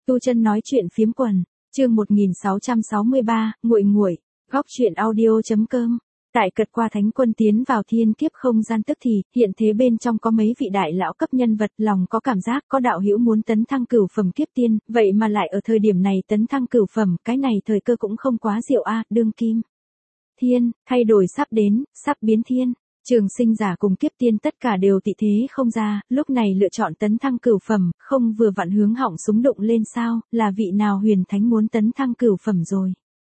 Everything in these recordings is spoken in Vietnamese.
Tu Chân nói chuyện phiếm quần, chương 1663, nguội nguội, góc chuyện audio.com. Tại Cật Qua Thánh Quân tiến vào thiên kiếp không gian tức thì, hiện thế bên trong có mấy vị đại lão cấp nhân vật, lòng có cảm giác có đạo hữu muốn tấn thăng cửu phẩm kiếp tiên, vậy mà lại ở thời điểm này tấn thăng cửu phẩm, cái này thời cơ cũng không quá diệu a, đương kim. Thiên, thay đổi sắp đến, sắp biến thiên. Trường sinh giả cùng kiếp tiên tất cả đều tị thế không ra, lúc này lựa chọn tấn thăng cửu phẩm, không vừa vặn hướng họng súng đụng lên sao, là vị nào huyền thánh muốn tấn thăng cửu phẩm rồi.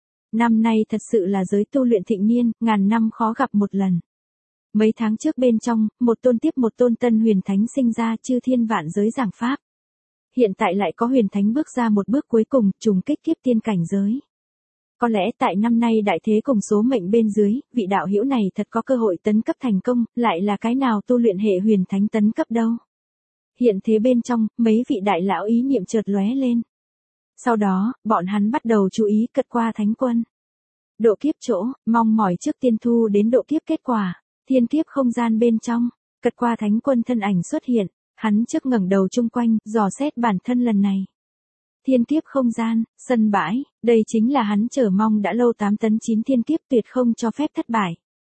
Năm nay thật sự là giới tu luyện thịnh niên, ngàn năm khó gặp một lần. Mấy tháng trước bên trong, một tôn tiếp một tôn tân huyền thánh sinh ra chư thiên vạn giới giảng pháp. Hiện tại lại có huyền thánh bước ra một bước cuối cùng, trùng kích kiếp tiên cảnh giới. Có lẽ tại năm nay đại thế cùng số mệnh bên dưới, vị đạo hữu này thật có cơ hội tấn cấp thành công, lại là cái nào tu luyện hệ huyền thánh tấn cấp đâu. Hiện thế bên trong, mấy vị đại lão ý niệm chợt lóe lên. Sau đó, bọn hắn bắt đầu chú ý Cật Qua Thánh Quân. Độ kiếp chỗ, mong mỏi trước tiên thu đến độ kiếp kết quả, thiên kiếp không gian bên trong, Cật Qua Thánh Quân thân ảnh xuất hiện, hắn trước ngẩng đầu chung quanh, dò xét bản thân lần này. Thiên kiếp không gian, sân bãi, đây chính là hắn chờ mong đã lâu 8 tấn 9 thiên kiếp tuyệt không cho phép thất bại.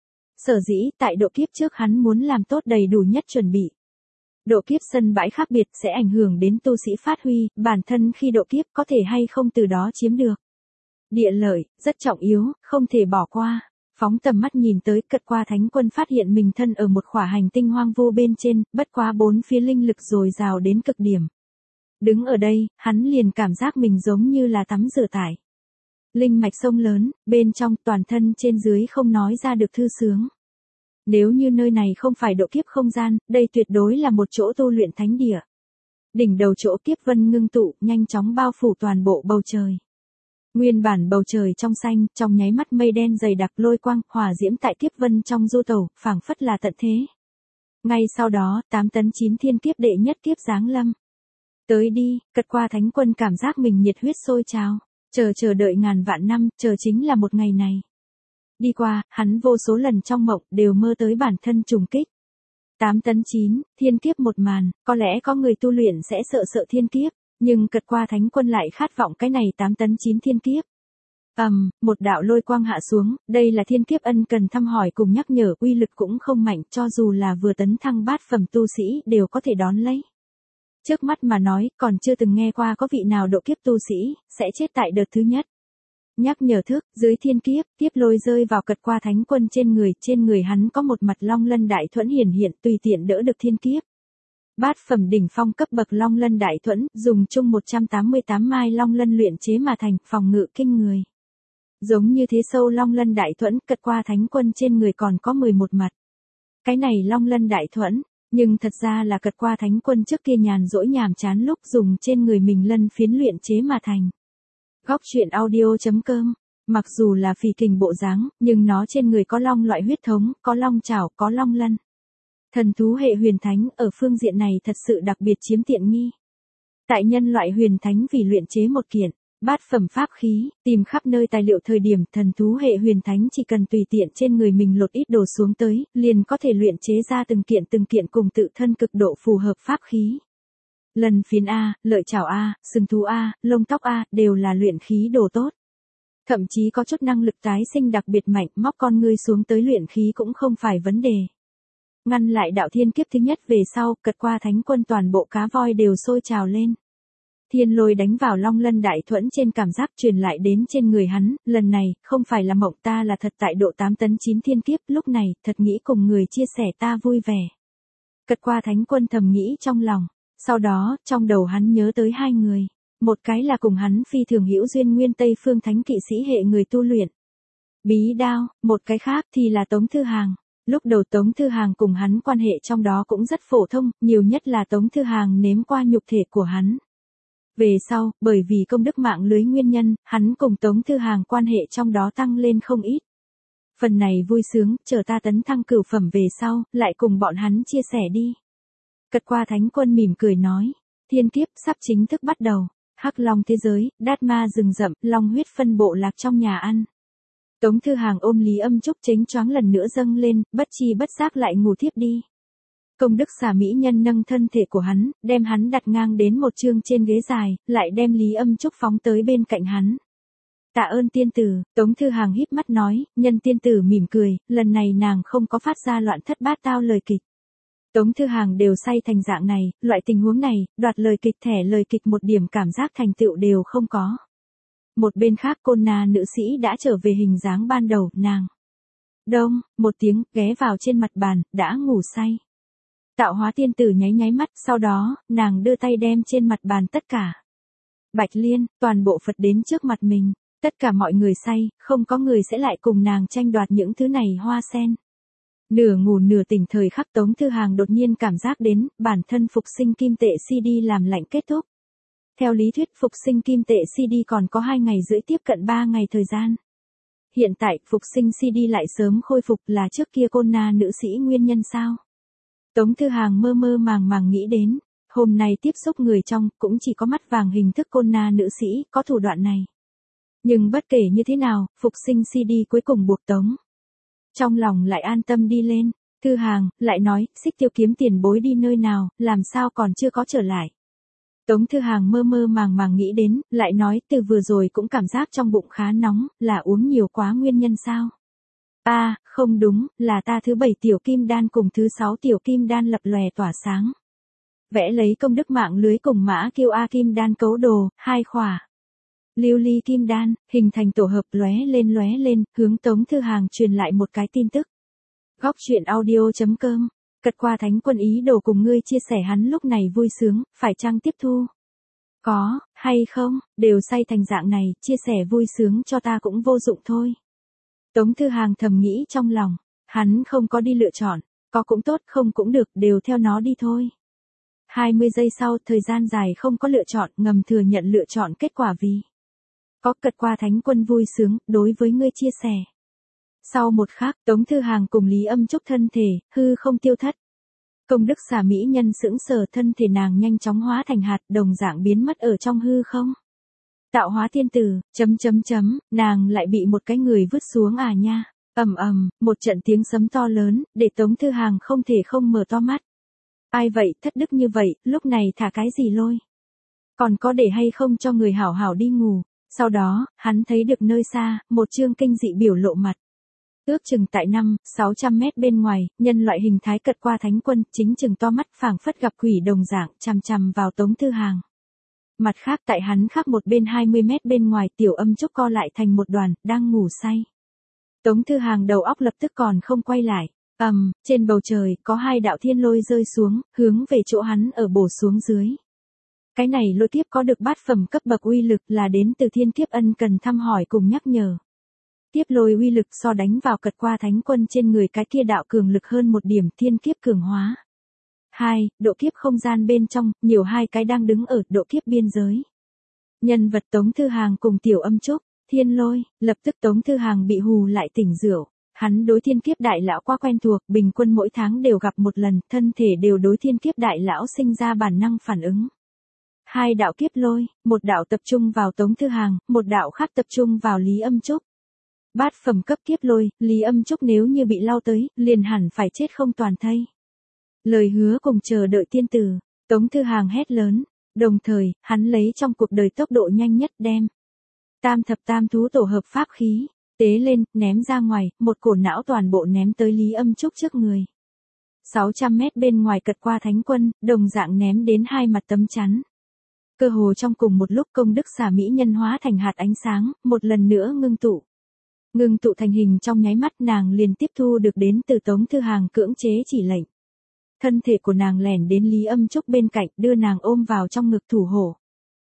Sở dĩ tại độ kiếp trước hắn muốn làm tốt đầy đủ nhất chuẩn bị. Độ kiếp sân bãi khác biệt sẽ ảnh hưởng đến tu sĩ phát huy, bản thân khi độ kiếp có thể hay không từ đó chiếm được. Địa lợi, rất trọng yếu, không thể bỏ qua. Phóng tầm mắt nhìn tới Cật Qua Thánh Quân phát hiện mình thân ở một khỏa hành tinh hoang vu bên trên, bất quá bốn phía linh lực dồi dào đến cực điểm. Đứng ở đây, hắn liền cảm giác mình giống như là tắm rửa tải. Linh mạch sông lớn, bên trong toàn thân trên dưới không nói ra được thư sướng. Nếu như nơi này không phải độ kiếp không gian, đây tuyệt đối là một chỗ tu luyện thánh địa. Đỉnh đầu chỗ kiếp vân ngưng tụ, nhanh chóng bao phủ toàn bộ bầu trời. Nguyên bản bầu trời trong xanh, trong nháy mắt mây đen dày đặc lôi quang, hỏa diễm tại kiếp vân trong du tẩu, phảng phất là tận thế. Ngay sau đó, 8 tấn 9 thiên kiếp đệ nhất kiếp giáng lâm. Tới đi, Cật Qua Thánh Quân cảm giác mình nhiệt huyết sôi trào, chờ đợi ngàn vạn năm, chờ chính là một ngày này. Đi qua, hắn vô số lần trong mộng đều mơ tới bản thân trùng kích. 8 tấn 9, thiên kiếp một màn, có lẽ có người tu luyện sẽ sợ thiên kiếp, nhưng Cật Qua Thánh Quân lại khát vọng cái này 8 tấn 9 thiên kiếp. Một đạo lôi quang hạ xuống, đây là thiên kiếp ân cần thăm hỏi cùng nhắc nhở, uy lực cũng không mạnh, cho dù là vừa tấn thăng bát phẩm tu sĩ đều có thể đón lấy. Trước mắt mà nói, còn chưa từng nghe qua có vị nào độ kiếp tu sĩ, sẽ chết tại đợt thứ nhất. Nhắc nhở thức, dưới thiên kiếp, tiếp lôi rơi vào Cật Qua Thánh Quân trên người hắn có một mặt long lân đại thuẫn hiển hiện tùy tiện đỡ được thiên kiếp. Bát phẩm đỉnh phong cấp bậc long lân đại thuẫn, dùng chung 188 mai long lân luyện chế mà thành, phòng ngự kinh người. Giống như thế sâu long lân đại thuẫn, Cật Qua Thánh Quân trên người còn có 11 mặt. Cái này long lân đại thuẫn, nhưng thật ra là Cật Qua Thánh Quân trước kia nhàn rỗi nhàm chán lúc dùng trên người mình lân phiến luyện chế mà thành. Góc chuyện audio.com. Mặc dù là phì kình bộ dáng, nhưng nó trên người có long loại huyết thống, có long chảo, có long lân. Thần thú hệ huyền thánh ở phương diện này thật sự đặc biệt chiếm tiện nghi. Tại nhân loại huyền thánh vì luyện chế một kiện bát phẩm pháp khí, tìm khắp nơi tài liệu thời điểm thần thú hệ huyền thánh chỉ cần tùy tiện trên người mình lột ít đồ xuống tới, liền có thể luyện chế ra từng kiện cùng tự thân cực độ phù hợp pháp khí. Lân phiến A, lợi chảo A, sừng thú A, lông tóc A, đều là luyện khí đồ tốt. Thậm chí có chút năng lực tái sinh đặc biệt mạnh, móc con ngươi xuống tới luyện khí cũng không phải vấn đề. Ngăn lại đạo thiên kiếp thứ nhất về sau, Cật Qua Thánh Quân toàn bộ cá voi đều sôi trào lên. Thiên lôi đánh vào long lân đại thuẫn trên cảm giác truyền lại đến trên người hắn, lần này, không phải là mộng ta là thật tại độ 8 tấn 9 thiên kiếp, lúc này, thật nghĩ cùng người chia sẻ ta vui vẻ. Cật Qua Thánh Quân thầm nghĩ trong lòng, sau đó, trong đầu hắn nhớ tới hai người, một cái là cùng hắn phi thường hữu duyên nguyên Tây Phương Thánh kỵ sĩ hệ người tu luyện. Bí đao, một cái khác thì là Tống Thư Hàng. Lúc đầu Tống Thư Hàng cùng hắn quan hệ trong đó cũng rất phổ thông, nhiều nhất là Tống Thư Hàng nếm qua nhục thể của hắn. Về sau, bởi vì công đức mạng lưới nguyên nhân, hắn cùng Tống Thư Hàng quan hệ trong đó tăng lên không ít. Phần này vui sướng, chờ ta tấn thăng cửu phẩm về sau, lại cùng bọn hắn chia sẻ đi. Cật Qua Thánh Quân mỉm cười nói, thiên kiếp sắp chính thức bắt đầu, Hắc Long thế giới, Đát Ma rừng rậm, long huyết phân bộ lạc trong nhà ăn. Tống Thư Hàng ôm Lý Âm Trúc chếnh choáng lần nữa dâng lên, bất chi bất giác lại ngủ thiếp đi. Công đức xà mỹ nhân nâng thân thể của hắn, đem hắn đặt ngang đến một chương trên ghế dài, lại đem Lý Âm Trúc phóng tới bên cạnh hắn. Tạ ơn tiên tử, Tống Thư Hàng híp mắt nói, nhân tiên tử mỉm cười, lần này nàng không có phát ra loạn thất bát tao lời kịch. Tống Thư Hàng đều say thành dạng này, loại tình huống này, đoạt lời kịch thẻ lời kịch một điểm cảm giác thành tựu đều không có. Một bên khác Côn Na nữ sĩ đã trở về hình dáng ban đầu, nàng. Đông, một tiếng, ghé vào trên mặt bàn, đã ngủ say. Tạo hóa tiên tử nháy nháy mắt, sau đó, nàng đưa tay đem trên mặt bàn tất cả. Bạch Liên, toàn bộ Phật đến trước mặt mình, tất cả mọi người say, không có người sẽ lại cùng nàng tranh đoạt những thứ này hoa sen. Nửa ngủ nửa tỉnh thời khắc Tống Thư Hàng đột nhiên cảm giác đến, bản thân phục sinh kim tệ CD làm lạnh kết thúc. Theo lý thuyết phục sinh kim tệ CD còn có 2 ngày rưỡi tiếp cận 3 ngày thời gian. Hiện tại, phục sinh CD lại sớm khôi phục là trước kia Côn Na nữ sĩ nguyên nhân sao? Tống Thư Hàng mơ mơ màng màng nghĩ đến, hôm nay tiếp xúc người trong, cũng chỉ có mắt vàng hình thức Côn Na nữ sĩ, có thủ đoạn này. Nhưng bất kể như thế nào, phục sinh CD cuối cùng buộc Tống. Trong lòng lại an tâm đi lên, Thư Hàng, lại nói, Xích Tiêu kiếm tiền bối đi nơi nào, làm sao còn chưa có trở lại. Tống Thư Hàng mơ mơ màng màng nghĩ đến, lại nói, từ vừa rồi cũng cảm giác trong bụng khá nóng, là uống nhiều quá nguyên nhân sao? Không đúng, là ta thứ 7 tiểu kim đan cùng thứ 6 tiểu kim đan lập lòe tỏa sáng. Vẽ lấy công đức mạng lưới cùng mã kiêu A kim đan cấu đồ, 2 khỏa. Lưu ly kim đan, hình thành tổ hợp lóe lên, hướng Tống Thư Hàng truyền lại một cái tin tức. Góc truyện audio.com, cật qua thánh quân ý đồ cùng ngươi chia sẻ hắn lúc này vui sướng, phải chăng tiếp thu? Có, hay không, đều say thành dạng này, chia sẻ vui sướng cho ta cũng vô dụng thôi. Tống Thư Hàng thầm nghĩ trong lòng, hắn không có đi lựa chọn, có cũng tốt không cũng được, đều theo nó đi thôi. 20 giây sau, thời gian dài không có lựa chọn, ngầm thừa nhận lựa chọn kết quả vì có cật qua thánh quân vui sướng, đối với ngươi chia sẻ. Sau một khắc, Tống Thư Hàng cùng Lý Âm Trúc thân thể, hư không tiêu thất. Công đức xà mỹ nhân sững sờ thân thể nàng nhanh chóng hóa thành hạt đồng dạng biến mất ở trong hư không. Tạo hóa tiên tử, nàng lại bị một cái người vứt xuống à nha. Một trận tiếng sấm to lớn, để Tống Thư Hàng không thể không mở to mắt. Ai vậy, thất đức như vậy, lúc này thả cái gì lôi? Còn có để hay không cho người hảo hảo đi ngủ? Sau đó, hắn thấy được nơi xa, một chương kinh dị biểu lộ mặt. Ước chừng tại 500-600 mét bên ngoài, nhân loại hình thái cật qua thánh quân, chính chừng to mắt phảng phất gặp quỷ đồng dạng, chằm chằm vào Tống Thư Hàng. Mặt khác tại hắn khác một bên 20 mét bên ngoài Tiểu Âm Trúc co lại thành một đoàn, đang ngủ say. Tống Thư Hàng đầu óc lập tức còn không quay lại. Trên bầu trời, có 2 đạo thiên lôi rơi xuống, hướng về chỗ hắn ở bổ xuống dưới. Cái này lôi kiếp có được bát phẩm cấp bậc uy lực là đến từ thiên kiếp ân cần thăm hỏi cùng nhắc nhở. Tiếp lôi uy lực so đánh vào cật qua thánh quân trên người cái kia đạo cường lực hơn một điểm thiên kiếp cường hóa. 2. Độ kiếp không gian bên trong, nhiều 2 cái đang đứng ở độ kiếp biên giới. Nhân vật Tống Thư Hàng cùng Tiểu Âm Trúc, thiên lôi, lập tức Tống Thư Hàng bị hù lại tỉnh rượu. Hắn đối thiên kiếp đại lão quá quen thuộc, bình quân mỗi tháng đều gặp một lần, thân thể đều đối thiên kiếp đại lão sinh ra bản năng phản ứng. 2 đạo kiếp lôi, một đạo tập trung vào Tống Thư Hàng, một đạo khác tập trung vào Lý Âm Trúc. Bát phẩm cấp kiếp lôi, Lý Âm Trúc nếu như bị lao tới, liền hẳn phải chết không toàn thây. Lời hứa cùng chờ đợi tiên tử, Tống Thư Hàng hét lớn, đồng thời, hắn lấy trong cuộc đời tốc độ nhanh nhất đem tam thập tam thú tổ hợp pháp khí, tế lên, ném ra ngoài, một cổ não toàn bộ ném tới Lý Âm Trúc trước người. 600 mét bên ngoài cật qua thánh quân, đồng dạng ném đến 2 mặt tấm chắn. Cơ hồ trong cùng một lúc công đức xà mỹ nhân hóa thành hạt ánh sáng, một lần nữa ngưng tụ. Ngưng tụ thành hình trong nháy mắt nàng liền tiếp thu được đến từ Tống Thư Hàng cưỡng chế chỉ lệnh. Thân thể của nàng lẻn đến Lý Âm Trúc bên cạnh đưa nàng ôm vào trong ngực thủ hộ.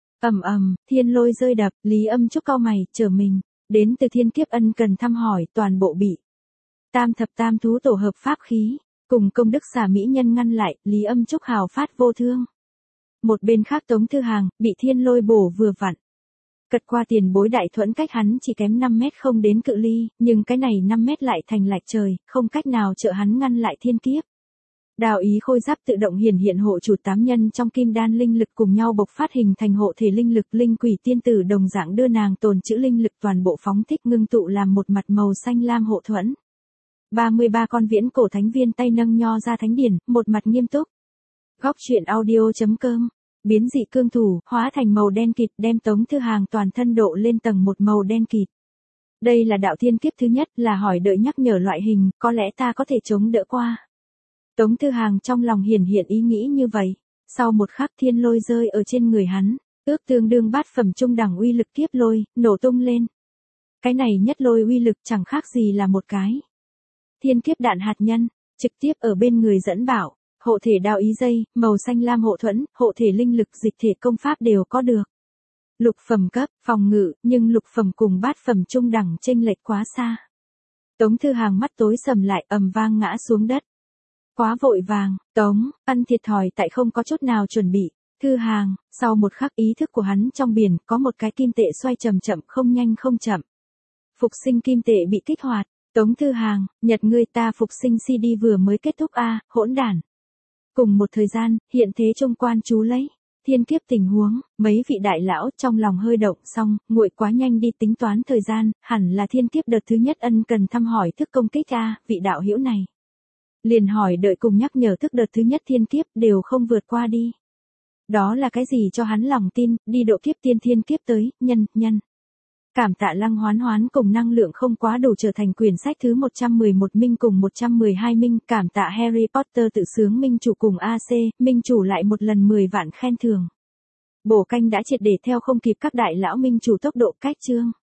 Thiên lôi rơi đập, Lý Âm Trúc cau mày, chờ mình. Đến từ thiên kiếp ân cần thăm hỏi toàn bộ bị tam thập tam thú tổ hợp pháp khí, cùng công đức xà mỹ nhân ngăn lại, Lý Âm Trúc hào phát vô thương. Một bên khác Tống Thư Hàng, bị thiên lôi bổ vừa vặn. Cật qua tiền bối đại thuẫn cách hắn chỉ kém 5 mét không đến cự ly, nhưng cái này 5 mét lại thành lạch trời, không cách nào trợ hắn ngăn lại thiên kiếp. Đào ý khôi giáp tự động hiện hộ chủ 8 nhân trong kim đan linh lực cùng nhau bộc phát hình thành hộ thể linh lực, linh quỷ tiên tử đồng dạng đưa nàng tồn trữ linh lực toàn bộ phóng thích ngưng tụ làm một mặt màu xanh lam hộ thuẫn. 33 con viễn cổ thánh viên tay nâng nho ra thánh điển, một mặt nghiêm túc. Góc truyện audio.com. Biến dị cương thủ, hóa thành màu đen kịt, đem Tống Thư Hàng toàn thân độ lên tầng một màu đen kịt. Đây là đạo thiên kiếp thứ nhất, là hỏi đợi nhắc nhở loại hình, có lẽ ta có thể chống đỡ qua. Tống Thư Hàng trong lòng hiển hiện ý nghĩ như vậy. Sau một khắc thiên lôi rơi ở trên người hắn, ước tương đương bát phẩm trung đẳng uy lực kiếp lôi, nổ tung lên. Cái này nhất lôi uy lực chẳng khác gì là một cái thiên kiếp đạn hạt nhân, trực tiếp ở bên người dẫn bảo, hộ thể đạo ý dây, màu xanh lam hộ thuẫn, hộ thể linh lực dịch thể công pháp đều có được. Lục phẩm cấp, phòng ngự, nhưng lục phẩm cùng bát phẩm trung đẳng chênh lệch quá xa. Tống Thư Hàng mắt tối sầm lại, ầm vang ngã xuống đất. Quá vội vàng, Tống, ăn thiệt thòi tại không có chút nào chuẩn bị. Thư Hàng, sau một khắc ý thức của hắn trong biển có một cái kim tệ xoay chậm chậm không nhanh không chậm. Phục sinh kim tệ bị kích hoạt. Tống Thư Hàng, Nhật ngươi ta phục sinh CD vừa mới kết thúc a, hỗn đản. Cùng một thời gian, hiện thế trung quan chú lấy. Thiên kiếp tình huống, mấy vị đại lão trong lòng hơi động xong, nguội quá nhanh đi tính toán thời gian, hẳn là thiên kiếp đợt thứ nhất ân cần thăm hỏi thức công kích a, vị đạo hữu này. Liền hỏi đợi cùng nhắc nhở thức đợt thứ nhất thiên kiếp đều không vượt qua đi. Đó là cái gì cho hắn lòng tin, đi độ kiếp tiên thiên kiếp tới, nhân. Cảm tạ Lăng Hoán Hoán cùng năng lượng không quá đủ trở thành quyển sách thứ 111 minh cùng 112 minh, cảm tạ Harry Potter tự sướng minh chủ cùng AC, minh chủ lại một lần 10 vạn khen thưởng. Bổ canh đã triệt để theo không kịp các đại lão minh chủ tốc độ cách chương.